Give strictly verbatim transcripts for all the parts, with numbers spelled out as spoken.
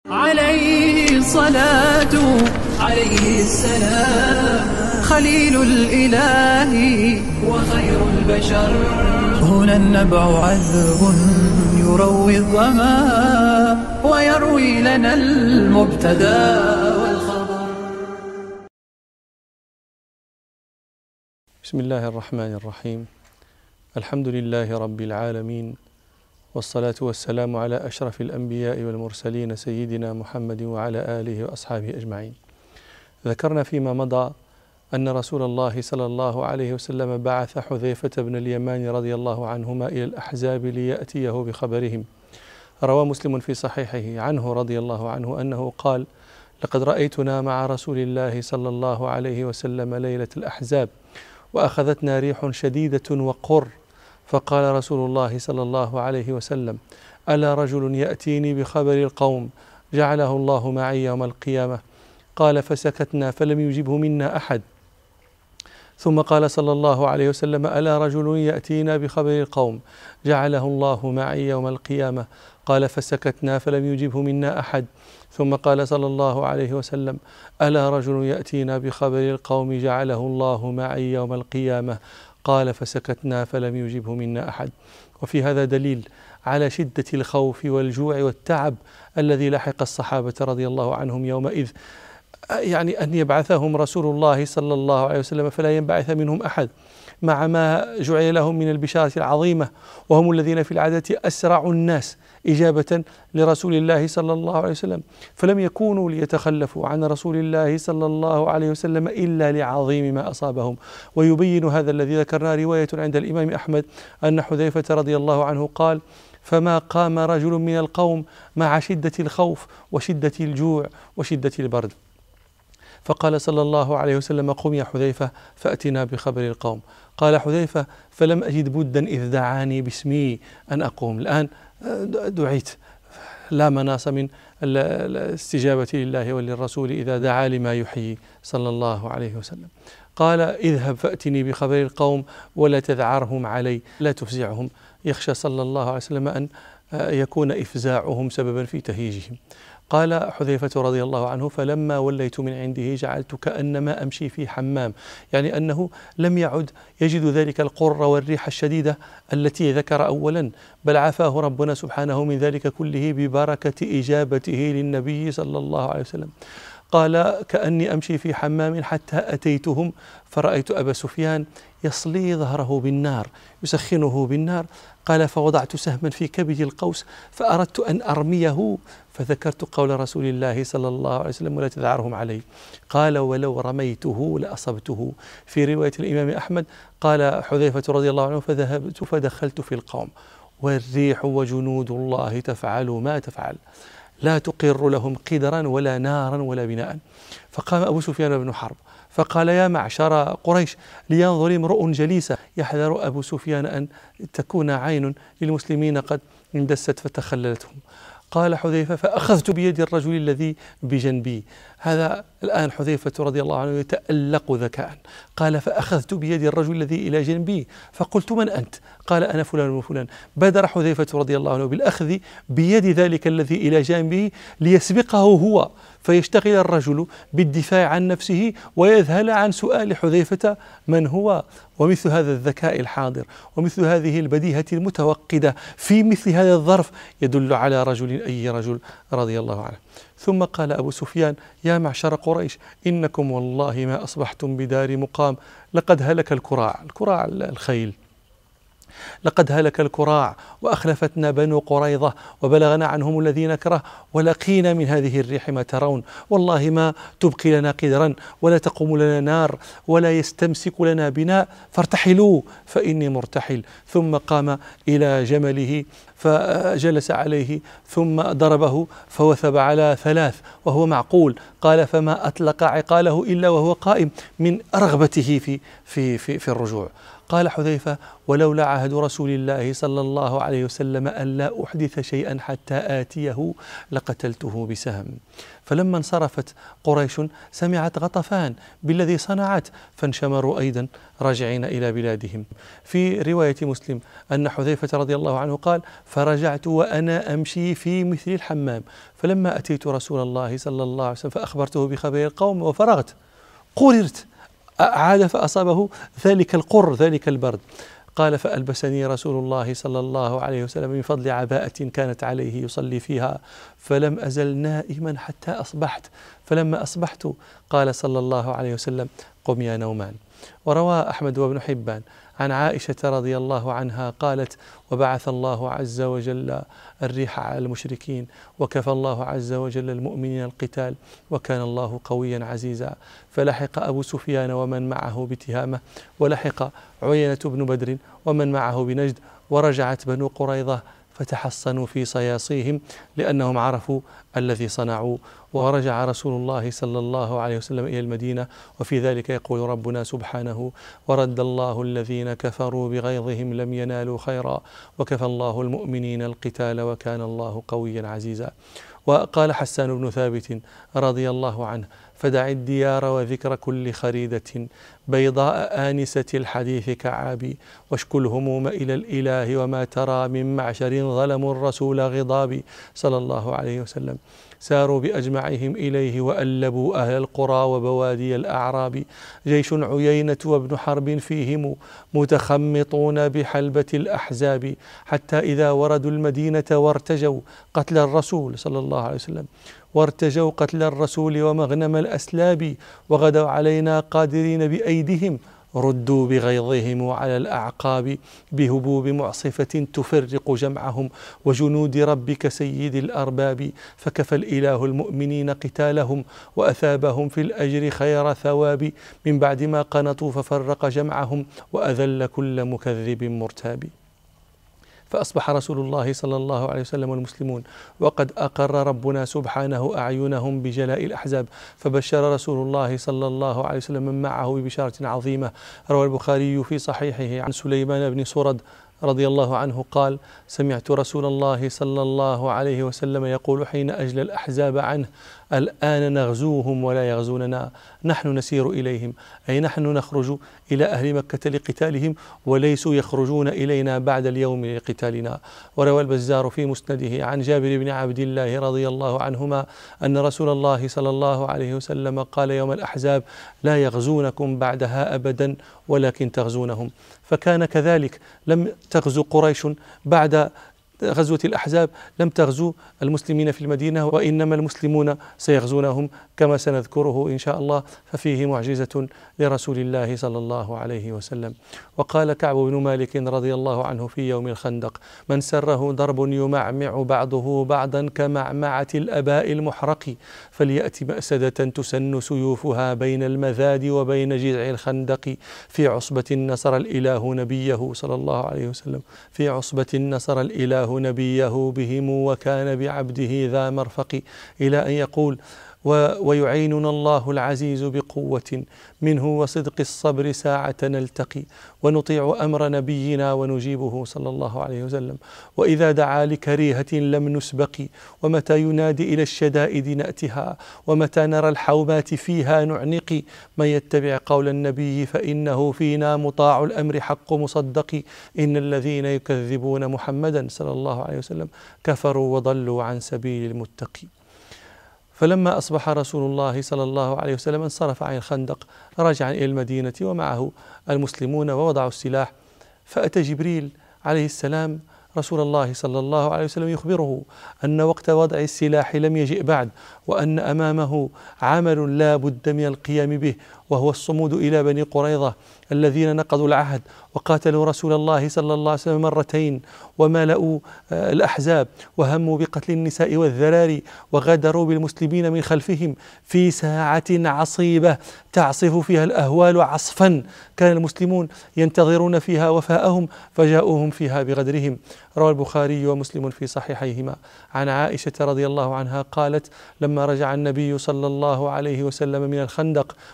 عليه الصلاة عليه السلام، خليل الإله وخير البشر. هنا النبع عذب يروي الظما ويروي لنا المبتدى والخبر. بسم الله الرحمن الرحيم. الحمد لله رب العالمين، والصلاة والسلام على أشرف الأنبياء والمرسلين سيدنا محمد وعلى آله وأصحابه أجمعين. ذكرنا فيما مضى أن رسول الله صلى الله عليه وسلم بعث حذيفة بن اليمان رضي الله عنهما إلى الأحزاب ليأتيه بخبرهم. روى مسلم في صحيحه عنه رضي الله عنه أنه قال: لقد رأيتنا مع رسول الله صلى الله عليه وسلم ليلة الأحزاب، وأخذتنا ريح شديدة وقر، فقال رسول الله صلى الله عليه وسلم: ألا رجل يأتيني بخبر القوم جعله الله معي يوم القيامة؟ قال: فسكتنا فلم يجبه منا أحد. ثم قال صلى الله عليه وسلم: ألا رجل يأتينا بخبر القوم جعله الله معي يوم القيامة؟ قال: فسكتنا فلم يجبه منا أحد. ثم قال صلى الله عليه وسلم: ألا رجل يأتينا بخبر القوم جعله الله معي يوم القيامة؟ قال: فسكتنا فلم يجبه منا أحد. وفي هذا دليل على شدة الخوف والجوع والتعب الذي لحق الصحابة رضي الله عنهم يومئذ، يعني أن يبعثهم رسول الله صلى الله عليه وسلم فلا ينبعث منهم أحد، مع ما جعل لهم من البشارة العظيمة، وهم الذين في العادة أسرع الناس إجابة لرسول الله صلى الله عليه وسلم، فلم يكونوا ليتخلفوا عن رسول الله صلى الله عليه وسلم إلا لعظيم ما أصابهم. ويبين هذا الذي ذكرنا رواية عند الإمام أحمد أن حذيفة رضي الله عنه قال: فما قام رجل من القوم مع شدة الخوف وشدة الجوع وشدة البرد، فقال صلى الله عليه وسلم: قم يا حذيفة فأتنا بخبر القوم. قال حذيفة: فلم أجد بدا إذ دعاني باسمي أن أقوم. الآن دعيت، لا مناص من الاستجابة لله وللرسول إذا دعا لما يحيي صلى الله عليه وسلم. قال: اذهب فأتني بخبر القوم ولا تذعرهم علي، لا تفزعهم. يخشى صلى الله عليه وسلم أن يكون إفزاعهم سببا في تهيجهم. قال حذيفة رضي الله عنه: فلما وليت من عنده جعلت كأنما أمشي في حمام، يعني أنه لم يعد يجد ذلك القر والريح الشديدة التي ذكر أولا، بل عافاه ربنا سبحانه من ذلك كله ببركة إجابته للنبي صلى الله عليه وسلم. قال: كأني أمشي في حمام حتى أتيتهم فرأيت أبا سفيان يصلي ظهره بالنار يسخنه بالنار. قال: فوضعت سهما في كبد القوس فأردت أن أرميه، فذكرت قول رسول الله صلى الله عليه وسلم: ولا تذعرهم علي. قال: ولو رميته لأصبته. في رواية الإمام أحمد قال حذيفة رضي الله عنه: فذهبت فدخلت في القوم والريح وجنود الله تفعل ما تفعل، لا تقر لهم قدرا ولا نارا ولا بناء. فقام أبو سفيان بن حرب فقال: يا معشر قريش، لينظر امرؤ جليسا. يحذر أبو سفيان أن تكون عين للمسلمين قد اندست فتخللتهم. قال حذيفة: فأخذت بيد الرجل الذي بجنبي. هذا الآن حذيفة رضي الله عنه يتألق ذكاء. قال: فأخذت بيد الرجل الذي إلى جنبي فقلت: من أنت؟ قال: أنا فلان وفلان. بادر حذيفة رضي الله عنه بالأخذ بيد ذلك الذي إلى جانبه ليسبقه هو، فيشتغل الرجل بالدفاع عن نفسه ويذهل عن سؤال حذيفة من هو. ومثل هذا الذكاء الحاضر ومثل هذه البديهة المتوقدة في مثل هذا الظرف يدل على رجل، أي رجل، رضي الله عنه. ثم قال أبو سفيان: يا معشر قريش، إنكم والله ما أصبحتم بدار مقام، لقد هلك الكراع. الكراع الخيل. لقد هلك الكراع وأخلفتنا بنو قريظة وبلغنا عنهم الذي نكره، ولقينا من هذه الريح ما ترون، والله ما تبقي لنا قدرا ولا تقوم لنا نار ولا يستمسك لنا بناء، فارتحلوا فإني مرتحل. ثم قام إلى جمله فجلس عليه ثم ضربه فوثب على ثلاث وهو معقول. قال: فما أطلق عقاله إلا وهو قائم من رغبته في, في, في, في الرجوع. قال حذيفة: ولولا عهد رسول الله صلى الله عليه وسلم أن لا أحدث شيئا حتى آتيه لقتلته بسهم. فلما انصرفت قريش سمعت غطفان بالذي صنعت، فانشمروا أيضا راجعين إلى بلادهم. في رواية مسلم أن حذيفة رضي الله عنه قال: فرجعت وأنا أمشي في مثل الحمام، فلما أتيت رسول الله صلى الله عليه وسلم فأخبرته بخبر القوم وفرغت قررت، عاد فأصابه ذلك القر ذلك البرد. قال: فألبسني رسول الله صلى الله عليه وسلم من فضل عباءة كانت عليه يصلي فيها، فلم أزل نائما حتى أصبحت، فلما أصبحت قال صلى الله عليه وسلم: قم يا نومان. وروى أحمد وابن حبان عن عائشة رضي الله عنها قالت: وبعث الله عز وجل الريح على المشركين، وكفى الله عز وجل المؤمنين القتال، وكان الله قويا عزيزا. فلحق أبو سفيان ومن معه بتهامة، ولحق عيينة بن بدر ومن معه بنجد، ورجعت بنو قريظة فتحصنوا في صياصيهم لأنهم عرفوا الذي صنعوا. ورجع رسول الله صلى الله عليه وسلم إلى المدينة، وفي ذلك يقول ربنا سبحانه: ورد الله الذين كفروا بغيظهم لم ينالوا خيرا، وكفى الله المؤمنين القتال، وكان الله قويا عزيزا. وقال حسان بن ثابت رضي الله عنه: فدع الديار وذكر كل خريدة، بيضاء آنسة الحديث كعابي، واشكو الهموم إلى الإله، وما ترى من معشر ظلموا الرسول غضابي. صلى الله عليه وسلم. ساروا بأجمعهم إليه وألبوا أهل القرى وبوادي الأعراب، جيش عيينة وابن حرب فيهم متخمطون بحلبة الأحزاب، حتى إذا وردوا المدينة وارتجوا قتل الرسول صلى الله عليه وسلم وارتجوا قتل الرسول ومغنم الأسلاب، وغدوا علينا قادرين بأيديهم، ردوا بغيظهم على الأعقاب، بهبوب معصفة تفرق جمعهم، وجنود ربك سيد الأرباب، فكفى الإله المؤمنين قتالهم، وأثابهم في الأجر خير ثواب، من بعد ما قنطوا ففرق جمعهم، وأذل كل مكذب مرتاب. فأصبح رسول الله صلى الله عليه وسلم والمسلمون وقد أقر ربنا سبحانه أعينهم بجلاء الأحزاب، فبشر رسول الله صلى الله عليه وسلم من معه ببشارة عظيمة. روى البخاري في صحيحه عن سليمان بن سرد رضي الله عنه قال: سمعت رسول الله صلى الله عليه وسلم يقول حين أجلى الأحزاب عنه: الآن نغزوهم ولا يغزوننا، نحن نسير إليهم، أي نحن نخرج إلى أهل مكة لقتالهم، وليسوا يخرجون إلينا بعد اليوم لقتالنا. وروى البزار في مسنده عن جابر بن عبد الله رضي الله عنهما أن رسول الله صلى الله عليه وسلم قال يوم الأحزاب: لا يغزونكم بعدها أبدا ولكن تغزونهم. فكان كذلك، لم تغزو قريش بعد غزوة الأحزاب، لم تغزو المسلمين في المدينة، وإنما المسلمون سيغزونهم كما سنذكره إن شاء الله، ففيه معجزة لرسول الله صلى الله عليه وسلم. وقال كعب بن مالك رضي الله عنه في يوم الخندق: من سره ضرب يمعمع بعضه بعضا كمعمعة الأباء المحرق، فليأتي مأسدة تسن سيوفها بين المذاد وبين جذع الخندق، في عصبة نصر الإله نبيه صلى الله عليه وسلم، في عصبة نصر الإله نبيه بهم، وكان بعبده ذا مرفق، إلى أن يقول: ويعيننا الله العزيز بقوة منه وصدق الصبر ساعة نلتقي، ونطيع أمر نبينا ونجيبه صلى الله عليه وسلم، وإذا دعا لكريهة لم نسبق، ومتى ينادي إلى الشدائد نأتها، ومتى نرى الحومات فيها نعنق، من يتبع قول النبي فإنه فينا مطاع الأمر حق مصدق، إن الذين يكذبون محمدا صلى الله عليه وسلم كفروا وضلوا عن سبيل المتقي. فلما أصبح رسول الله صلى الله عليه وسلم انصرف عن الخندق راجعا إلى المدينة ومعه المسلمون ووضعوا السلاح، فأتى جبريل عليه السلام رسول الله صلى الله عليه وسلم يخبره أن وقت وضع السلاح لم يجئ بعد، وأن أمامه عمل لا بد من القيام به، وهو الصمود إلى بني قريظة الذين نقضوا العهد وقاتلوا رسول الله صلى الله عليه وسلم مرتين، وملأوا الأحزاب وهموا بقتل النساء والذراري، وغادروا بالمسلمين من خلفهم في ساعة عصيبة تعصف فيها الأهوال عصفا، كان المسلمون ينتظرون فيها وفاءهم فجاءوهم فيها بغدرهم. روى البخاري ومسلم في صحيحيهما عن عائشة رضي الله عنها قالت: لما رجع النبي صلى الله عليه وسلم من الخندق ووضع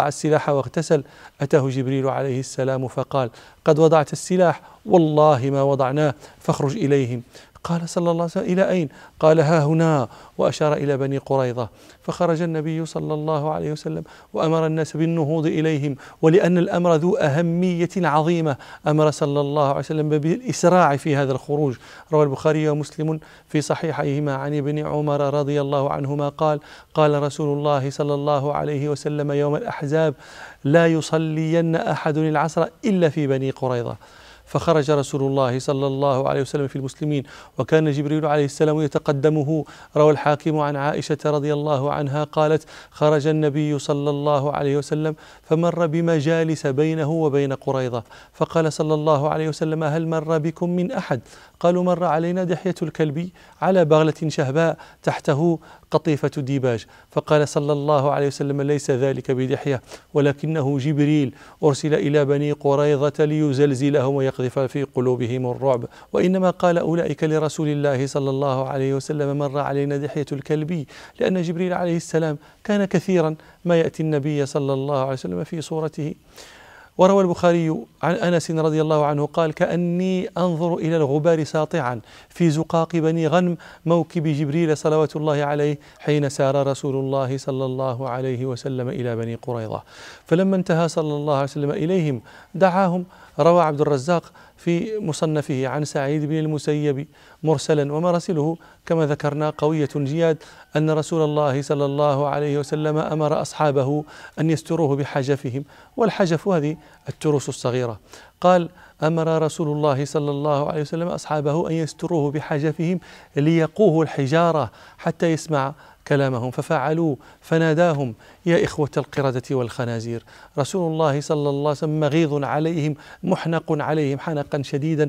السلاح واغتسل أتاه جبريل عليه السلام فقال: قد وضعت السلاح؟ والله ما وضعناه، فاخرج إليهم. قال صلى الله عليه وسلم: إلى أين؟ قال: ها هنا، وأشار إلى بني قريظة. فخرج النبي صلى الله عليه وسلم وأمر الناس بالنهوض إليهم، ولأن الأمر ذو أهمية عظيمة أمر صلى الله عليه وسلم بالإسراع في هذا الخروج. روى البخاري ومسلم في صحيحيهما عن ابن عمر رضي الله عنهما قال: قال رسول الله صلى الله عليه وسلم يوم الأحزاب: لا يصلين أحد العصر إلا في بني قريظة. فخرج رسول الله صلى الله عليه وسلم في المسلمين، وكان جبريل عليه السلام يتقدمه. روى الحاكم عن عائشة رضي الله عنها قالت: خرج النبي صلى الله عليه وسلم فمر بمجالس بينه وبين قريظة، فقال صلى الله عليه وسلم: هل مر بكم من أحد؟ قالوا: مر علينا دحية الكلب على بغلة شهباء تحته قطيفة ديباج. فقال صلى الله عليه وسلم: ليس ذلك بدحية، ولكنه جبريل أرسل إلى بني قريظة ليزلزلهم ويقذف في قلوبهم الرعب، وإنما قال أولئك لرسول الله صلى الله عليه وسلم: مر علينا دحية الكلب، لأن جبريل عليه السلام كان كثيرا ما يأتي النبي صلى الله عليه وسلم في صورته. وروى البخاري عن أنس رضي الله عنه قال: كأني أنظر إلى الغبار ساطعا في زقاق بني غنم موكب جبريل صلوات الله عليه حين سار رسول الله صلى الله عليه وسلم إلى بني قريظة. فلما انتهى صلى الله عليه وسلم إليهم دعاهم. روى عبد الرزاق في مصنفه عن سعيد بن المسيب مرسلا، ومراسله كما ذكرنا قوية جياد، أن رسول الله صلى الله عليه وسلم أمر أصحابه أن يستروه بحجفهم، والحجف هذه التروس الصغيرة. قال: أمر رسول الله صلى الله عليه وسلم أصحابه أن يستروه بحجفهم ليقوه الحجارة حتى يسمع كلامهم، ففعلوا، فناداهم: يا إخوة القردة والخنازير. رسول الله صلى الله عليه وسلم مغيظ عليهم محنق عليهم حنقا شديدا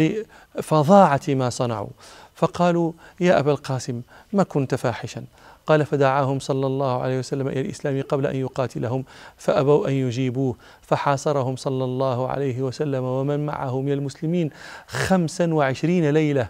لفظاعة ما صنعوا، فقالوا: يا أبا القاسم ما كنت فاحشا؟ قال: فدعاهم صلى الله عليه وسلم إلى الإسلام قبل أن يقاتلهم، فأبوا أن يجيبوه، فحاصرهم صلى الله عليه وسلم ومن معه من المسلمين خمسا وعشرين ليلة.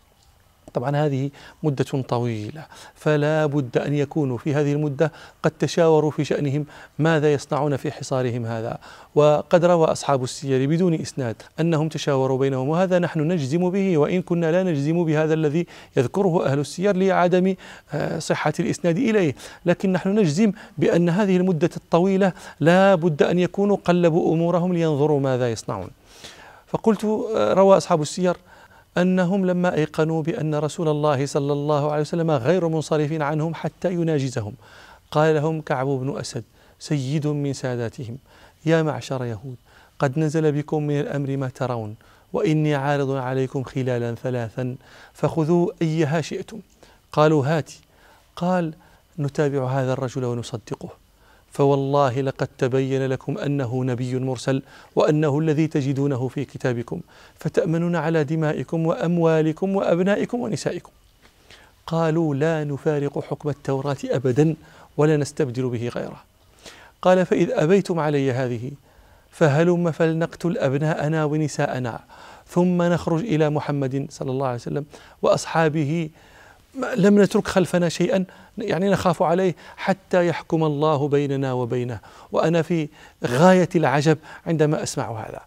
طبعا هذه مدة طويلة، فلا بد أن يكونوا في هذه المدة قد تشاوروا في شأنهم ماذا يصنعون في حصارهم هذا. وقد روى أصحاب السير بدون إسناد أنهم تشاوروا بينهم، وهذا نحن نجزم به، وإن كنا لا نجزم بهذا الذي يذكره أهل السير لعدم صحة الإسناد إليه، لكن نحن نجزم بأن هذه المدة الطويلة لا بد أن يكونوا قلبوا أمورهم لينظروا ماذا يصنعون. فقلت: روى أصحاب السير أنهم لما أيقنوا بأن رسول الله صلى الله عليه وسلم غير منصرف عنهم حتى يناجزهم، قال لهم كعب بن أسد سيد من ساداتهم: يا معشر يهود، قد نزل بكم من الأمر ما ترون، وإني عارض عليكم خلالا ثلاثا فخذوا أيها شئتم. قالوا: هاتي. قال: نتابع هذا الرجل ونصدقه، فوالله لقد تبين لكم أنه نبي مرسل، وأنه الذي تجدونه في كتابكم، فتأمنون على دمائكم وأموالكم وأبنائكم ونسائكم. قالوا: لا نفارق حكم التوراة أبدا ولا نستبدل به غيره. قال: فإذ أبيتم علي هذه فهلم فلنقتل أبناءنا ونساءنا، ثم نخرج إلى محمد صلى الله عليه وسلم وأصحابه، لم نترك خلفنا شيئا يعني نخاف عليه حتى يحكم الله بيننا وبينه. وأنا في غاية العجب عندما أسمع هذا.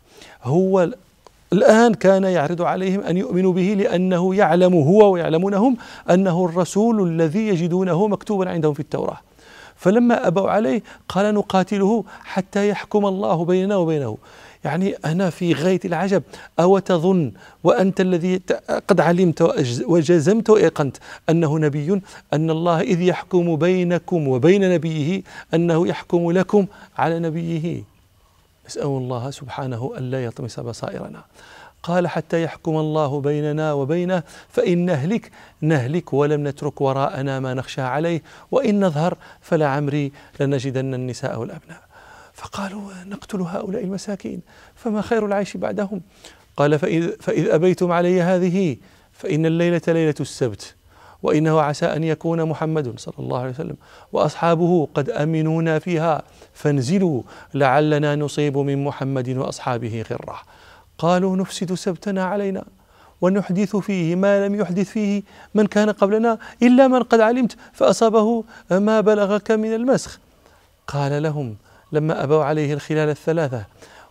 هو الآن كان يعرض عليهم أن يؤمنوا به لأنه يعلم هو ويعلمونهم أنه الرسول الذي يجدونه مكتوبا عندهم في التوراة، فلما أبوا عليه قال: نقاتله حتى يحكم الله بيننا وبينه. يعني أنا في غاية العجب. أو تظن وأنت الذي قد علمت وجزمت وأيقنت أنه نبي، أن الله إذ يحكم بينكم وبين نبيه أنه يحكم لكم على نبيه؟ نسأل الله سبحانه أن لا يطمس بصائرنا. قال: حتى يحكم الله بيننا وبينه، فإن نهلك نهلك ولم نترك وراءنا ما نخشى عليه، وإن نظهر فلعمري لنجدن النساء والأبناء. فقالوا: نقتل هؤلاء المساكين فما خير العيش بعدهم؟ قال: فإذ, فإذ أبيتم علي هذه فإن الليلة ليلة السبت، وإنه عسى أن يكون محمد صلى الله عليه وسلم وأصحابه قد أمنونا فيها، فانزلوا لعلنا نصيب من محمد وأصحابه غرة. قالوا: نفسد سبتنا علينا ونحدث فيه ما لم يحدث فيه من كان قبلنا، إلا من قد علمت فأصابه ما بلغك من المسخ. قال لهم: لما أبوا عليه الخلال الثلاثة: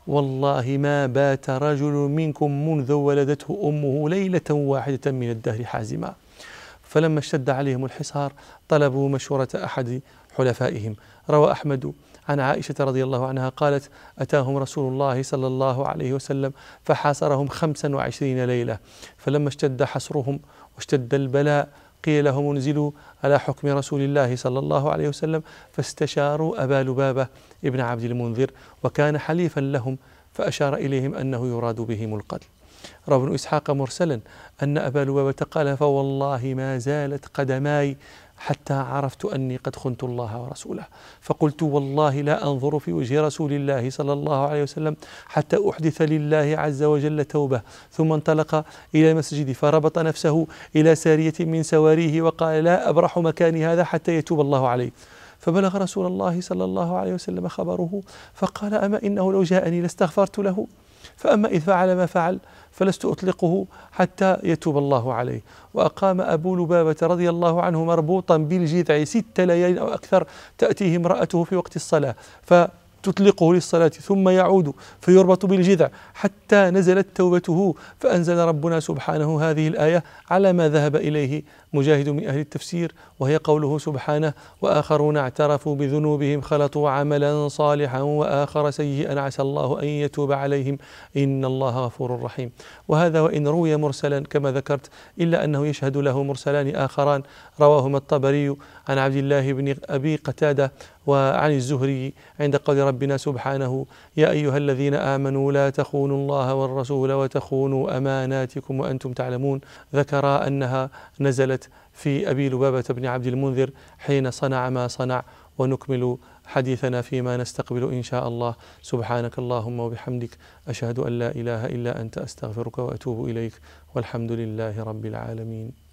والله ما بات رجل منكم منذ ولدته أمه ليلة واحدة من الدهر حازما. فلما اشتد عليهم الحصار طلبوا مشورة أحد حلفائهم. روى أحمد عن عائشة رضي الله عنها قالت: أتاهم رسول الله صلى الله عليه وسلم فحاصرهم خمسا وعشرين ليلة، فلما اشتد حصرهم واشتد البلاء قيل لهم انزلوا على حكم رسول الله صلى الله عليه وسلم، فاستشاروا أبا لبابة ابن عبد المنذر وكان حليفا لهم، فأشار إليهم أنه يراد بهم القتل. روى ابن إسحاق مرسلا أن أبا لبابة قال: فوالله ما زالت قدماي حتى عرفت أني قد خنت الله ورسوله، فقلت والله لا أنظر في وجه رسول الله صلى الله عليه وسلم حتى أحدث لله عز وجل توبة. ثم انطلق إلى المسجد فربط نفسه إلى سارية من سواريه وقال: لا أبرح مكاني هذا حتى يتوب الله عليه. فبلغ رسول الله صلى الله عليه وسلم خبره فقال: أما إنه لو جاءني لاستغفرت له، فأما إذ فعل ما فعل فلست أطلقه حتى يتوب الله عليه. وأقام أبو لبابة رضي الله عنه مربوطا بالجذع ست ليال أو أكثر، تأتيه امرأته في وقت الصلاة فتطلقه للصلاة ثم يعود فيربط بالجذع حتى نزلت توبته، فأنزل ربنا سبحانه هذه الآية على ما ذهب إليه مجاهد من أهل التفسير، وهي قوله سبحانه: وآخرون اعترفوا بذنوبهم خلطوا عملا صالحا وآخر سيئا عسى الله أن يتوب عليهم إن الله غفور رحيم. وهذا وإن روي مرسلا كما ذكرت إلا أنه يشهد له مرسلان آخران رواهما الطبري عن عبد الله بن أبي قتادة وعن الزهري عند قول ربنا سبحانه: يا أيها الذين آمنوا لا تخونوا الله والرسول وتخونوا أماناتكم وأنتم تعلمون. ذكر أنها نزلت في أبي لبابة بن عبد المنذر حين صنع ما صنع. ونكمل حديثنا فيما نستقبل إن شاء الله. سبحانك اللهم وبحمدك، أشهد أن لا إله إلا أنت، أستغفرك وأتوب إليك، والحمد لله رب العالمين.